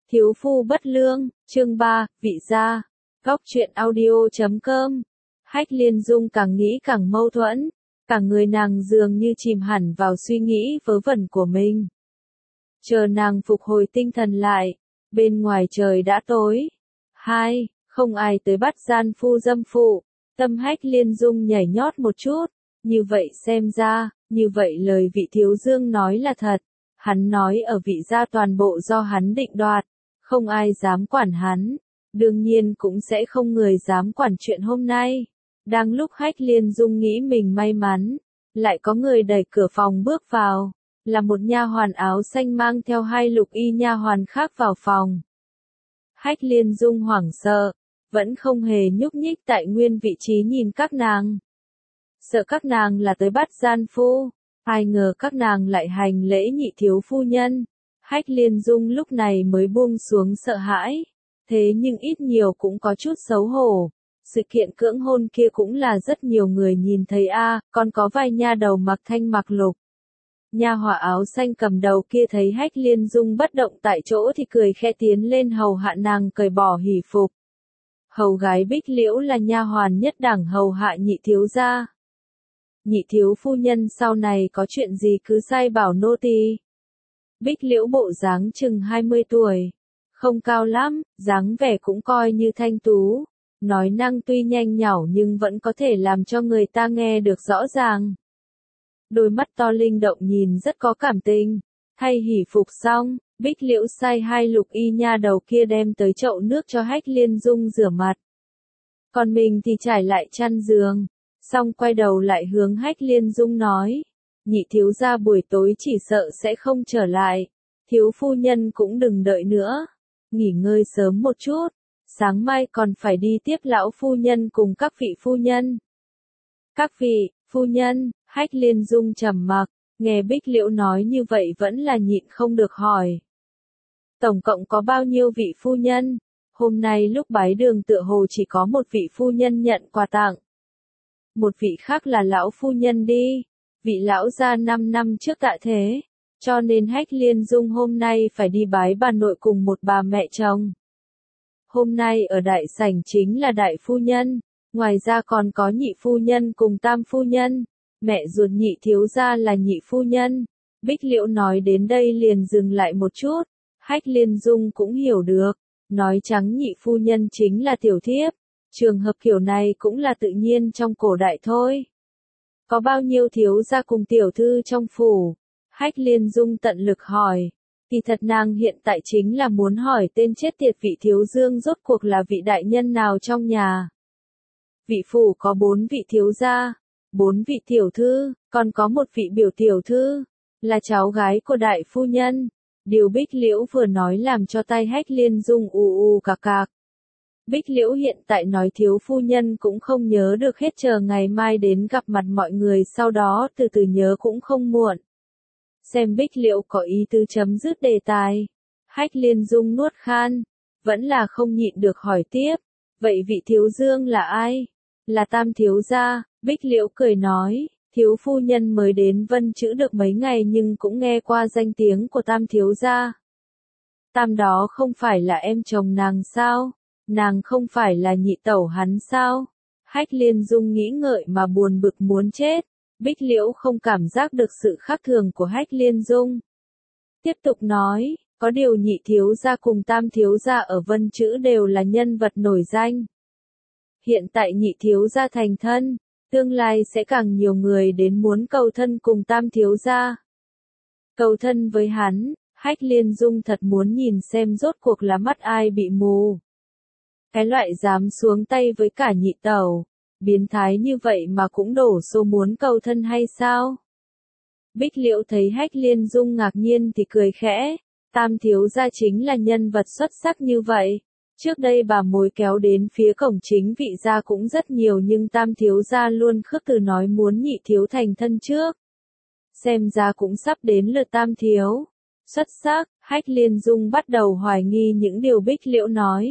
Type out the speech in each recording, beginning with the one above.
Thiếu phu bất lương, chương 3, vị gia. Góc truyện audio.com. Hách Liên Dung càng nghĩ càng mâu thuẫn, cả người nàng dường như chìm hẳn vào suy nghĩ vớ vẩn của mình. Chờ nàng phục hồi tinh thần lại, bên ngoài trời đã tối. Không ai tới bắt gian phu dâm phụ. Tâm Hách Liên Dung nhảy nhót một chút, như vậy xem ra, như vậy lời vị thiếu dương nói là thật. Hắn nói ở vị gia toàn bộ do hắn định đoạt, không ai dám quản hắn, đương nhiên cũng sẽ không người dám quản chuyện hôm nay. Đang lúc Hách Liên Dung nghĩ mình may mắn, lại có người đẩy cửa phòng bước vào, là một nha hoàn áo xanh mang theo hai lục y nha hoàn khác vào phòng. Hách Liên Dung hoảng sợ, vẫn không hề nhúc nhích tại nguyên vị trí nhìn các nàng. Sợ các nàng là tới bắt gian phu, ai ngờ các nàng lại hành lễ nhị thiếu phu nhân. Hách Liên Dung lúc này mới buông xuống sợ hãi, thế nhưng ít nhiều cũng có chút xấu hổ. Sự kiện cưỡng hôn kia cũng là rất nhiều người nhìn thấy còn có vài nha đầu mặc thanh mặc lục. Nha hỏa áo xanh cầm đầu kia thấy Hách Liên Dung bất động tại chỗ thì cười khẽ tiến lên hầu hạ nàng cởi bỏ hỉ phục. Hầu gái Bích Liễu là nha hoàn nhất đẳng hầu hạ nhị thiếu gia. Nhị thiếu phu nhân sau này có chuyện gì cứ sai bảo nô tỳ. Bích Liễu bộ dáng chừng 20 tuổi, không cao lắm, dáng vẻ cũng coi như thanh tú, nói năng tuy nhanh nhảu nhưng vẫn có thể làm cho người ta nghe được rõ ràng. Đôi mắt to linh động nhìn rất có cảm tình. Thay hỉ phục xong, Bích Liễu sai hai lục y nha đầu kia đem tới chậu nước cho Hách Liên Dung rửa mặt. Còn mình thì trải lại chăn giường, xong quay đầu lại hướng Hách Liên Dung nói, nhị thiếu gia buổi tối chỉ sợ sẽ không trở lại, thiếu phu nhân cũng đừng đợi nữa, nghỉ ngơi sớm một chút, sáng mai còn phải đi tiếp lão phu nhân cùng các vị phu nhân. Các vị, phu nhân, Hách Liên Dung trầm mặc, nghe Bích Liễu nói như vậy vẫn là nhịn không được hỏi. Tổng cộng có bao nhiêu vị phu nhân? Hôm nay lúc bái đường tựa hồ chỉ có một vị phu nhân nhận quà tặng. Một vị khác là lão phu nhân đi, vị lão gia 5 năm trước tạ thế, cho nên Hách Liên Dung hôm nay phải đi bái bà nội cùng một bà mẹ chồng. Hôm nay ở đại sảnh chính là đại phu nhân, ngoài ra còn có nhị phu nhân cùng tam phu nhân, mẹ ruột nhị thiếu gia là nhị phu nhân. Bích Liễu nói đến đây liền dừng lại một chút, Hách Liên Dung cũng hiểu được, nói trắng nhị phu nhân chính là tiểu thiếp. Trường hợp kiểu này cũng là tự nhiên trong cổ đại thôi. Có bao nhiêu thiếu gia cùng tiểu thư trong phủ? Hách Liên Dung tận lực hỏi. Thì thật nàng hiện tại chính là muốn hỏi tên chết tiệt vị thiếu dương rốt cuộc là vị đại nhân nào trong nhà. Vị phủ có 4 vị thiếu gia, 4 vị tiểu thư, còn có một vị biểu tiểu thư, là cháu gái của đại phu nhân. Điều Bích Liễu vừa nói làm cho tay Hách Liên Dung ù cạc cạc. Bích Liễu hiện tại nói thiếu phu nhân cũng không nhớ được hết, chờ ngày mai đến gặp mặt mọi người sau đó từ từ nhớ cũng không muộn. Xem Bích Liễu có ý tứ chấm dứt đề tài. Hách Liên Dung nuốt khan, vẫn là không nhịn được hỏi tiếp. Vậy vị thiếu dương là ai? Là Tam thiếu gia. Bích Liễu cười nói, thiếu phu nhân mới đến Vân Chữ được mấy ngày nhưng cũng nghe qua danh tiếng của Tam thiếu gia. Tam đó không phải là em chồng nàng sao? Nàng không phải là nhị tẩu hắn sao? Hách Liên Dung nghĩ ngợi mà buồn bực muốn chết. Bích Liễu không cảm giác được sự khác thường của Hách Liên Dung. Tiếp tục nói, có điều nhị thiếu gia cùng tam thiếu gia ở Vân Chữ đều là nhân vật nổi danh. Hiện tại nhị thiếu gia thành thân, tương lai sẽ càng nhiều người đến muốn cầu thân cùng tam thiếu gia. Cầu thân với hắn, Hách Liên Dung thật muốn nhìn xem rốt cuộc là mắt ai bị mù. Cái loại dám xuống tay với cả nhị tẩu, biến thái như vậy mà cũng đổ số muốn cầu thân hay sao? Bích Liễu thấy Hách Liên Dung ngạc nhiên thì cười khẽ, tam thiếu gia chính là nhân vật xuất sắc như vậy. Trước đây bà mối kéo đến phía cổng chính vị gia cũng rất nhiều nhưng tam thiếu gia luôn khước từ nói muốn nhị thiếu thành thân trước. Xem ra cũng sắp đến lượt tam thiếu. Xuất sắc, Hách Liên Dung bắt đầu hoài nghi những điều Bích Liễu nói.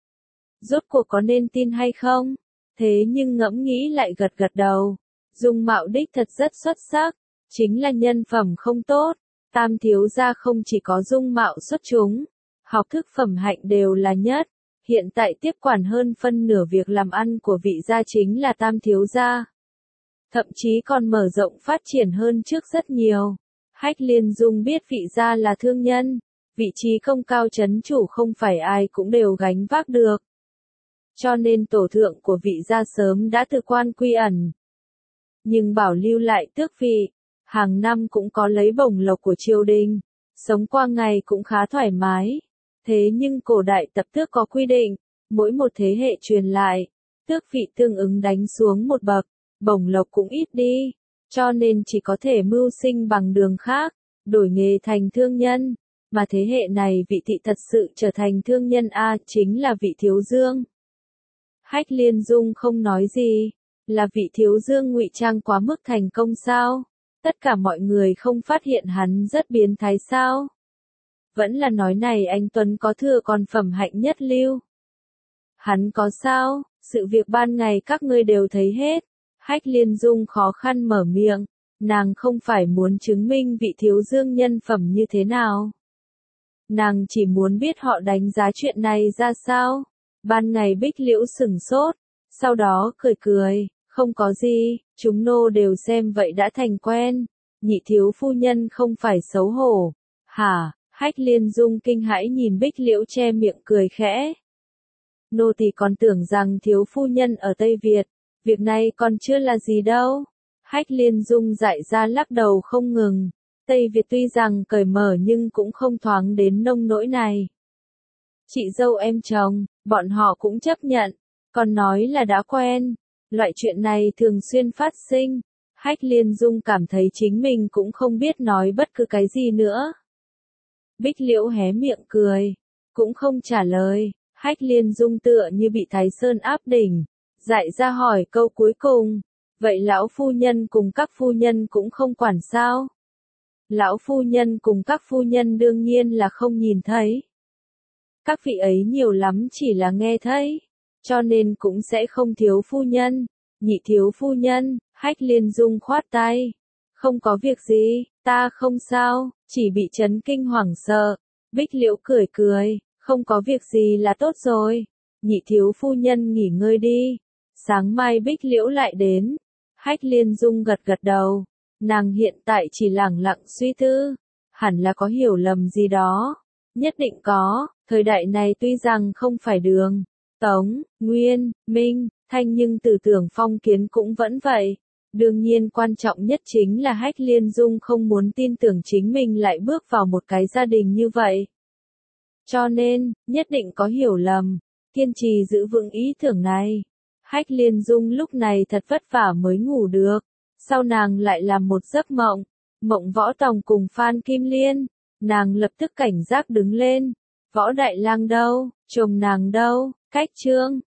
Rốt cuộc có nên tin hay không? Thế nhưng ngẫm nghĩ lại gật gật đầu. Dung mạo đích thật rất xuất sắc, chính là nhân phẩm không tốt. Tam thiếu gia không chỉ có dung mạo xuất chúng, học thức phẩm hạnh đều là nhất. Hiện tại tiếp quản hơn phân nửa việc làm ăn của vị gia chính là Tam thiếu gia. Thậm chí còn mở rộng phát triển hơn trước rất nhiều. Hách Liên Dung biết vị gia là thương nhân, vị trí công cao chấn chủ không phải ai cũng đều gánh vác được. Cho nên tổ thượng của vị gia sớm đã từ quan quy ẩn. Nhưng bảo lưu lại tước vị, hàng năm cũng có lấy bổng lộc của triều đình, sống qua ngày cũng khá thoải mái. Thế nhưng cổ đại tập tước có quy định, mỗi một thế hệ truyền lại, tước vị tương ứng đánh xuống một bậc, bổng lộc cũng ít đi, cho nên chỉ có thể mưu sinh bằng đường khác, đổi nghề thành thương nhân, mà thế hệ này vị thị thật sự trở thành thương nhân chính là vị thiếu dương. Hách Liên Dung không nói gì, là vị thiếu dương ngụy trang quá mức thành công sao? Tất cả mọi người không phát hiện hắn rất biến thái sao? Vẫn là nói này anh Tuấn có thừa còn phẩm hạnh nhất lưu. Hắn có sao, sự việc ban ngày các ngươi đều thấy hết. Hách Liên Dung khó khăn mở miệng, nàng không phải muốn chứng minh vị thiếu dương nhân phẩm như thế nào. Nàng chỉ muốn biết họ đánh giá chuyện này ra sao. Ban ngày Bích Liễu sửng sốt, sau đó cười cười, không có gì, chúng nô đều xem vậy đã thành quen. Nhị thiếu phu nhân không phải xấu hổ. Hả? Hách Liên Dung kinh hãi nhìn Bích Liễu che miệng cười khẽ. Nô tỳ còn tưởng rằng thiếu phu nhân ở Tây Việt, việc này còn chưa là gì đâu. Hách Liên Dung dại ra lắc đầu không ngừng. Tây Việt tuy rằng cởi mở nhưng cũng không thoáng đến nông nỗi này. Chị dâu em chồng, bọn họ cũng chấp nhận, còn nói là đã quen. Loại chuyện này thường xuyên phát sinh. Hách Liên Dung cảm thấy chính mình cũng không biết nói bất cứ cái gì nữa. Bích Liễu hé miệng cười, cũng không trả lời. Hách Liên Dung tựa như bị Thái Sơn áp đỉnh, dại ra hỏi câu cuối cùng. Vậy lão phu nhân cùng các phu nhân cũng không quản sao? Lão phu nhân cùng các phu nhân đương nhiên là không nhìn thấy. Các vị ấy nhiều lắm chỉ là nghe thấy, cho nên cũng sẽ không thiếu phu nhân. Nhị thiếu phu nhân, Hách Liên Dung khoát tay. Không có việc gì, ta không sao, chỉ bị chấn kinh hoảng sợ. Bích Liễu cười cười, không có việc gì là tốt rồi. Nhị thiếu phu nhân nghỉ ngơi đi. Sáng mai Bích Liễu lại đến. Hách Liên Dung gật gật đầu. Nàng hiện tại chỉ lẳng lặng suy tư. Hẳn là có hiểu lầm gì đó. Nhất định có, thời đại này tuy rằng không phải Đường, Tống, Nguyên, Minh, Thanh nhưng tư tưởng phong kiến cũng vẫn vậy. Đương nhiên quan trọng nhất chính là Hách Liên Dung không muốn tin tưởng chính mình lại bước vào một cái gia đình như vậy. Cho nên, nhất định có hiểu lầm, kiên trì giữ vững ý tưởng này. Hách Liên Dung lúc này thật vất vả mới ngủ được, sau nàng lại làm một giấc mộng, mộng Võ Tòng cùng Phan Kim Liên, nàng lập tức cảnh giác đứng lên. Võ Đại Lang đâu, chồng nàng đâu, cách chương.